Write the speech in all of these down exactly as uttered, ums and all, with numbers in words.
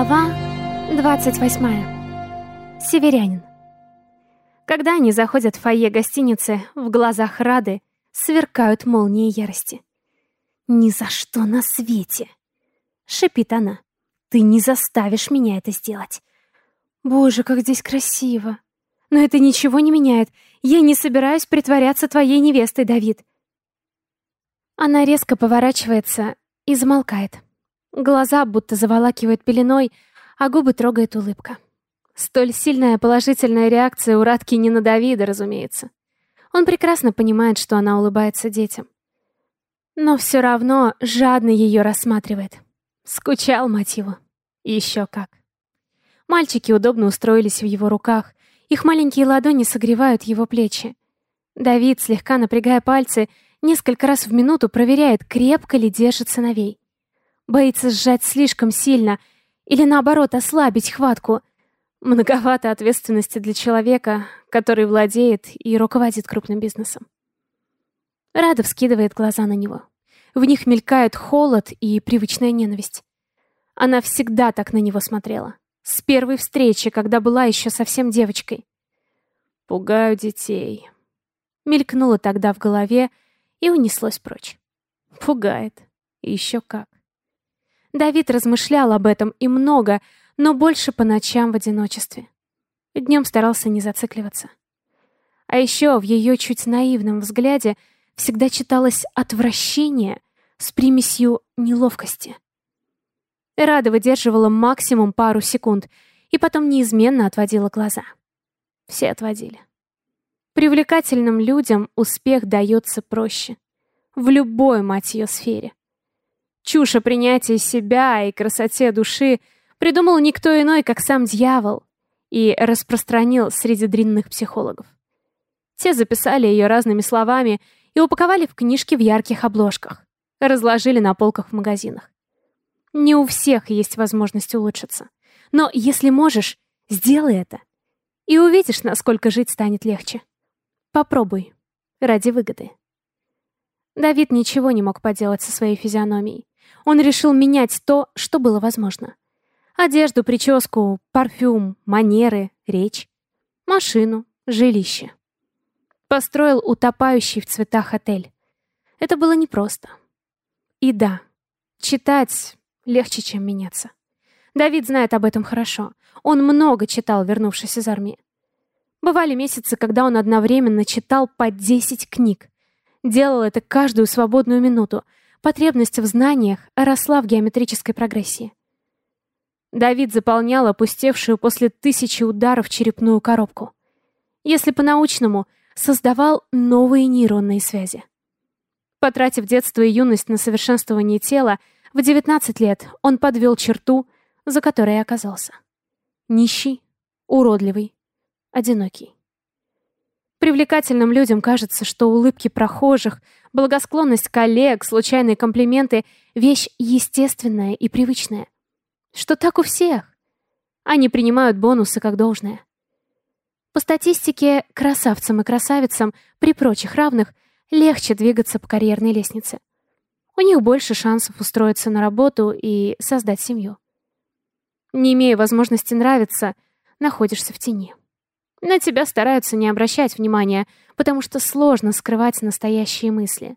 Глава двадцать восьмая. Северянин. Когда они заходят в фойе гостиницы, в глазах Рады сверкают молнии ярости. «Ни за что на свете!» — шипит она. «Ты не заставишь меня это сделать!» «Боже, как здесь красиво! Но это ничего не меняет. Я не собираюсь притворяться твоей невестой, Давид!» Она резко поворачивается и замолкает. Глаза будто заволакивает пеленой, а губы трогает улыбка. Столь сильная положительная реакция у Радки не на Давида, разумеется. Он прекрасно понимает, что она улыбается детям. Но все равно жадно ее рассматривает. Скучал, мать его. Еще как. Мальчики удобно устроились в его руках. Их маленькие ладони согревают его плечи. Давид, слегка напрягая пальцы, несколько раз в минуту проверяет, крепко ли держит сыновей. Боится сжать слишком сильно или, наоборот, ослабить хватку. Многовато ответственности для человека, который владеет и руководит крупным бизнесом. Рада вскидывает глаза на него. В них мелькает холод и привычная ненависть. Она всегда так на него смотрела. С первой встречи, когда была еще совсем девочкой. «Пугаю детей». Мелькнуло тогда в голове и унеслось прочь. Пугает. И еще как. Давид размышлял об этом и много, но больше по ночам в одиночестве. Днем старался не зацикливаться. А еще в ее чуть наивном взгляде всегда читалось отвращение с примесью неловкости. Рада выдерживала максимум пару секунд и потом неизменно отводила глаза. Все отводили. Привлекательным людям успех дается проще. В любой, мать ее, сфере. Чушь о принятии себя и красоте души придумал никто иной, как сам дьявол, и распространил среди дрянных психологов. Те записали ее разными словами и упаковали в книжки в ярких обложках, разложили на полках в магазинах. Не у всех есть возможность улучшиться. Но если можешь, сделай это. И увидишь, насколько жить станет легче. Попробуй. Ради выгоды. Давид ничего не мог поделать со своей физиономией. Он решил менять то, что было возможно. Одежду, прическу, парфюм, манеры, речь, машину, жилище. Построил утопающий в цветах отель. Это было непросто. И да, читать легче, чем меняться. Давид знает об этом хорошо. Он много читал, вернувшись из армии. Бывали месяцы, когда он одновременно читал по десять книг. Делал это каждую свободную минуту. Потребность в знаниях росла в геометрической прогрессии. Давид заполнял опустевшую после тысячи ударов черепную коробку. Если по-научному, создавал новые нейронные связи. Потратив детство и юность на совершенствование тела, в девятнадцать лет он подвел черту, за которой оказался. Нищий, уродливый, одинокий. Привлекательным людям кажется, что улыбки прохожих, благосклонность коллег, случайные комплименты — вещь естественная и привычная. Что так у всех. Они принимают бонусы как должное. По статистике, красавцам и красавицам при прочих равных легче двигаться по карьерной лестнице. У них больше шансов устроиться на работу и создать семью. Не имея возможности нравиться, находишься в тени. На тебя стараются не обращать внимания, потому что сложно скрывать настоящие мысли.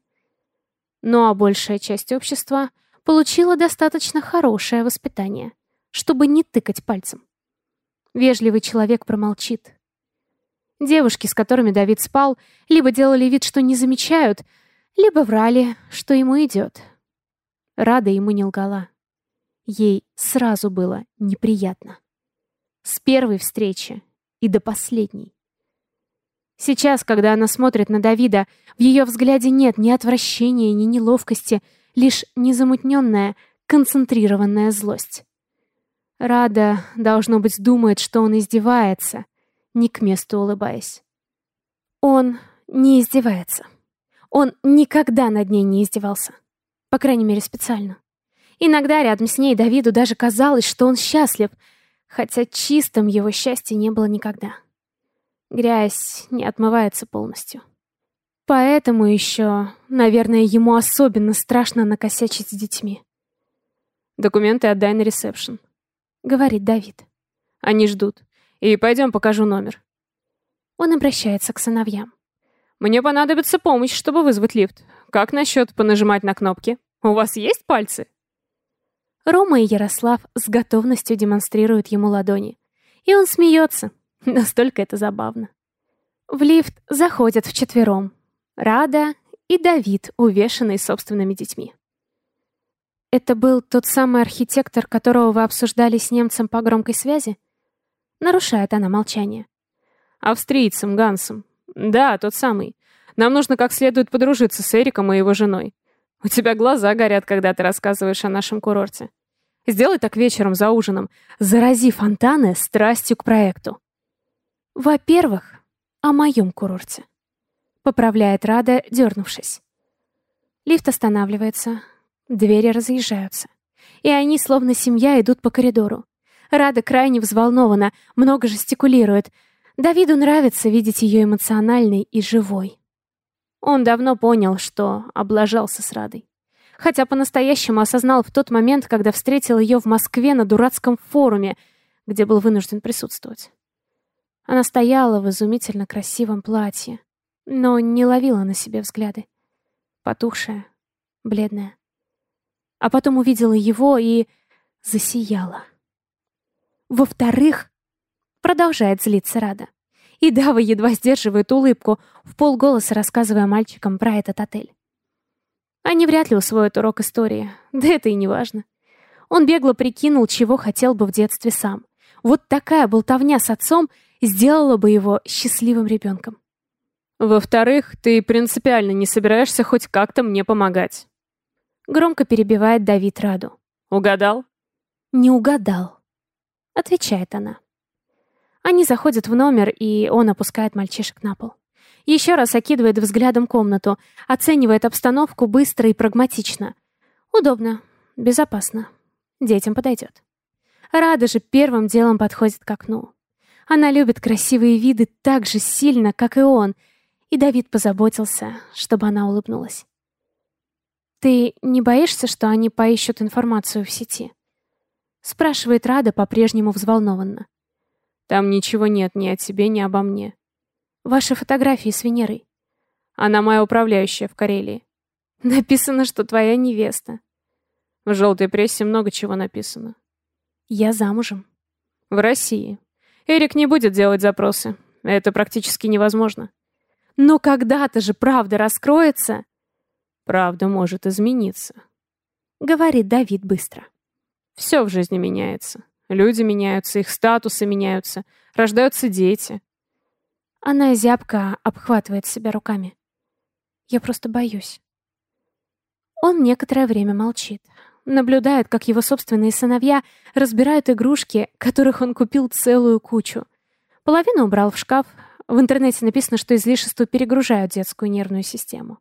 Ну а большая часть общества получила достаточно хорошее воспитание, чтобы не тыкать пальцем. Вежливый человек промолчит. Девушки, с которыми Давид спал, либо делали вид, что не замечают, либо врали, что ему идет. Рада ему не лгала. Ей сразу было неприятно. С первой встречи и до последней. Сейчас, когда она смотрит на Давида, в ее взгляде нет ни отвращения, ни неловкости, лишь незамутненная, концентрированная злость. Рада, должно быть, думает, что он издевается, не к месту улыбаясь. Он не издевается. Он никогда над ней не издевался. По крайней мере, специально. Иногда рядом с ней Давиду даже казалось, что он счастлив, хотя чистым его счастье не было никогда. Грязь не отмывается полностью. Поэтому еще, наверное, ему особенно страшно накосячить с детьми. «Документы отдай на ресепшн», говорит Давид. Они ждут. И пойдем покажу номер. Он обращается к сыновьям. Мне понадобится помощь, чтобы вызвать лифт. Как насчет понажимать на кнопки? У вас есть пальцы? Рома и Ярослав с готовностью демонстрируют ему ладони. И он смеется. Настолько это забавно. В лифт заходят вчетвером. Рада и Давид, увешанный собственными детьми. Это был тот самый архитектор, которого вы обсуждали с немцем по громкой связи? Нарушает она молчание. Австрийцем Гансом. Да, тот самый. Нам нужно как следует подружиться с Эриком и его женой. У тебя глаза горят, когда ты рассказываешь о нашем курорте. Сделай так вечером за ужином. Зарази фонтаны страстью к проекту. Во-первых, о моем курорте. Поправляет Рада, дернувшись. Лифт останавливается, двери разъезжаются. И они, словно семья, идут по коридору. Рада крайне взволнована, много жестикулирует. Давиду нравится видеть ее эмоциональной и живой. Он давно понял, что облажался с Радой. Хотя по-настоящему осознал в тот момент, когда встретил ее в Москве на дурацком форуме, где был вынужден присутствовать. Она стояла в изумительно красивом платье, но не ловила на себе взгляды. Потухшая, бледная. А потом увидела его и засияла. Во-вторых, продолжает злиться Рада. И Дава едва сдерживает улыбку, в полголоса рассказывая мальчикам про этот отель. Они вряд ли усвоят урок истории, да это и не важно. Он бегло прикинул, чего хотел бы в детстве сам. Вот такая болтовня с отцом сделала бы его счастливым ребенком. Во-вторых, ты принципиально не собираешься хоть как-то мне помогать. Громко перебивает Давид Раду. Угадал? Не угадал, отвечает она. Они заходят в номер, и он опускает мальчишек на пол. Еще раз окидывает взглядом комнату, оценивает обстановку быстро и прагматично. Удобно, безопасно. Детям подойдет. Рада же первым делом подходит к окну. Она любит красивые виды так же сильно, как и он, и Давид позаботился, чтобы она улыбнулась. «Ты не боишься, что они поищут информацию в сети?» Спрашивает Рада по-прежнему взволнованно. «Там ничего нет ни о тебе, ни обо мне. Ваши фотографии с Венерой. Она моя управляющая в Карелии. Написано, что твоя невеста. В желтой прессе много чего написано. Я замужем. В России. Эрик не будет делать запросы. Это практически невозможно. Но когда-то же правда раскроется. Правда может измениться. Говорит Давид быстро. Все в жизни меняется. Люди меняются, их статусы меняются. Рождаются дети. Она зябко обхватывает себя руками. Я просто боюсь. Он некоторое время молчит. Наблюдает, как его собственные сыновья разбирают игрушки, которых он купил целую кучу. Половину убрал в шкаф. В интернете написано, что излишества перегружают детскую нервную систему.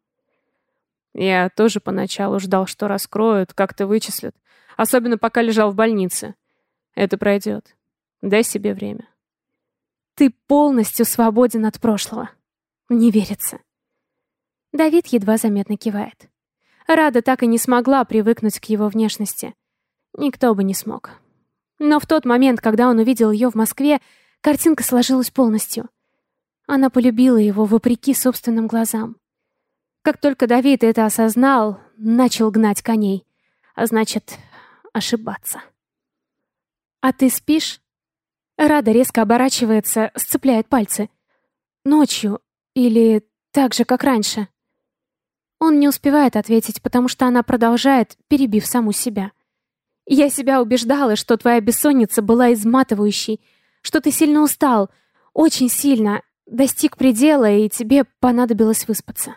Я тоже поначалу ждал, что раскроют, как-то вычислят. Особенно пока лежал в больнице. Это пройдет. Дай себе время. Ты полностью свободен от прошлого. Не верится. Давид едва заметно кивает. Рада так и не смогла привыкнуть к его внешности. Никто бы не смог. Но в тот момент, когда он увидел ее в Москве, картинка сложилась полностью. Она полюбила его вопреки собственным глазам. Как только Давид это осознал, начал гнать коней. А значит, ошибаться. «А ты спишь?» Рада резко оборачивается, сцепляет пальцы. «Ночью или так же, как раньше?» Он не успевает ответить, потому что она продолжает, перебив саму себя. «Я себя убеждала, что твоя бессонница была изматывающей, что ты сильно устал, очень сильно, достиг предела, и тебе понадобилось выспаться».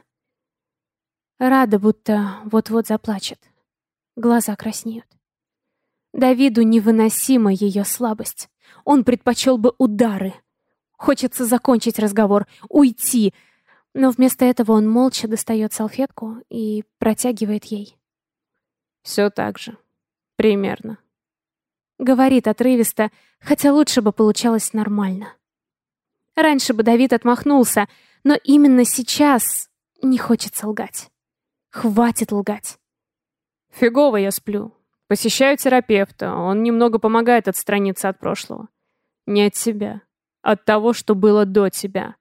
Рада будто вот-вот заплачет. Глаза краснеют. Давиду невыносима ее слабость. Он предпочел бы удары. Хочется закончить разговор, уйти. Но вместо этого он молча достает салфетку и протягивает ей. Все так же. Примерно. Говорит отрывисто, хотя лучше бы получалось нормально. Раньше бы Давид отмахнулся, но именно сейчас не хочется лгать. Хватит лгать. Фигово я сплю. Посещаю терапевта, он немного помогает отстраниться от прошлого. Не от себя, от того, что было до тебя.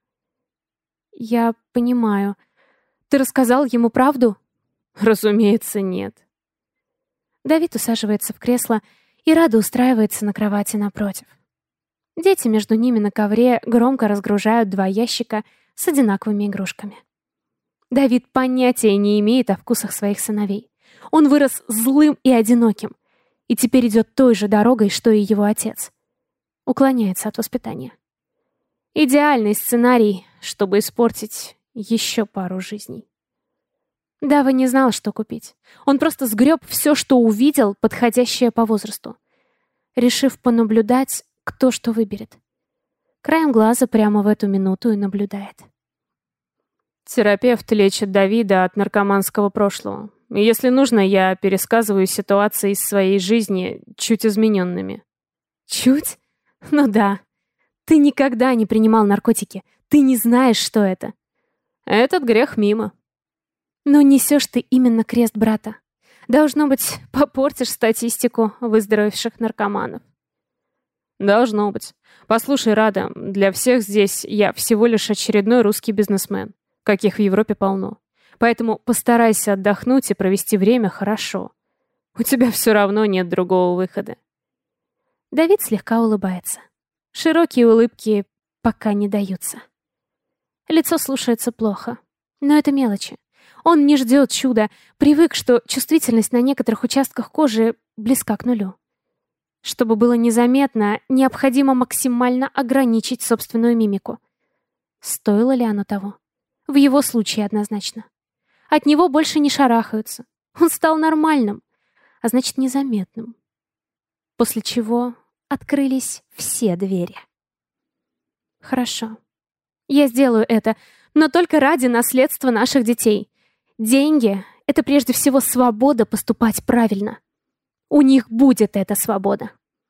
Я понимаю. Ты рассказал ему правду? Разумеется, нет. Давид усаживается в кресло, и Рада устраивается на кровати напротив. Дети между ними на ковре громко разгружают два ящика с одинаковыми игрушками. Давид понятия не имеет о вкусах своих сыновей. Он вырос злым и одиноким, и теперь идет той же дорогой, что и его отец. Уклоняется от воспитания. Идеальный сценарий, чтобы испортить еще пару жизней. Дава не знал, что купить. Он просто сгреб все, что увидел, подходящее по возрасту, решив понаблюдать, кто что выберет. Краем глаза прямо в эту минуту и наблюдает. Терапевт лечит Давида от наркоманского прошлого. И если нужно, я пересказываю ситуации из своей жизни чуть измененными. Чуть? Ну да. Ты никогда не принимал наркотики. Ты не знаешь, что это. Этот грех мимо. Но несешь ты именно крест брата. Должно быть, попортишь статистику выздоровевших наркоманов. Должно быть. Послушай, Рада, для всех здесь я всего лишь очередной русский бизнесмен, каких в Европе полно. Поэтому постарайся отдохнуть и провести время хорошо. У тебя все равно нет другого выхода. Давид слегка улыбается. Широкие улыбки пока не даются. Лицо слушается плохо, но это мелочи. Он не ждет чуда, привык, что чувствительность на некоторых участках кожи близка к нулю. Чтобы было незаметно, необходимо максимально ограничить собственную мимику. Стоило ли оно того? В его случае однозначно. От него больше не шарахаются. Он стал нормальным, а значит незаметным. После чего открылись все двери. Хорошо. Я сделаю это, но только ради наследства наших детей. Деньги — это прежде всего свобода поступать правильно. У них будет эта свобода.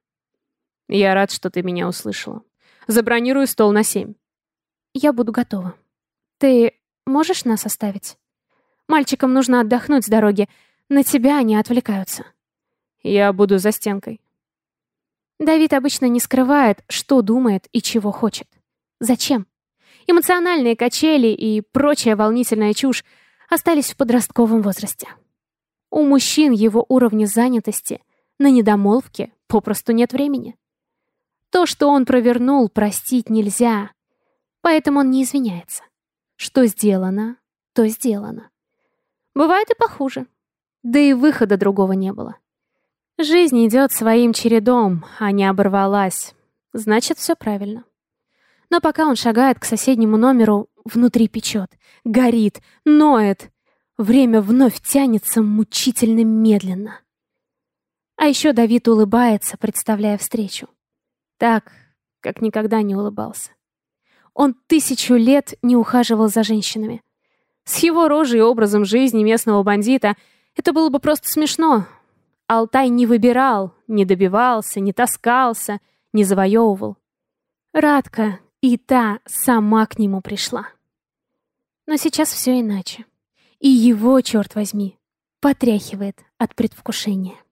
Я рад, что ты меня услышала. Забронирую стол на семь. Я буду готова. Ты можешь нас оставить? Мальчикам нужно отдохнуть с дороги. На тебя они отвлекаются. Я буду за стенкой. Давид обычно не скрывает, что думает и чего хочет. Зачем? Эмоциональные качели и прочая волнительная чушь остались в подростковом возрасте. У мужчин его уровня занятости на недомолвки попросту нет времени. То, что он провернул, простить нельзя, поэтому он не извиняется. Что сделано, то сделано. Бывает и похуже. Да и выхода другого не было. Жизнь идет своим чередом, а не оборвалась. Значит, все правильно. Но пока он шагает к соседнему номеру, внутри печет, горит, ноет. Время вновь тянется мучительно медленно. А еще Давид улыбается, представляя встречу. Так, как никогда не улыбался. Он тысячу лет не ухаживал за женщинами. С его рожей и образом жизни местного бандита это было бы просто смешно. Алтай не выбирал, не добивался, не таскался, не завоевывал. Радка и та сама к нему пришла. Но сейчас все иначе. И его, черт возьми, потряхивает от предвкушения.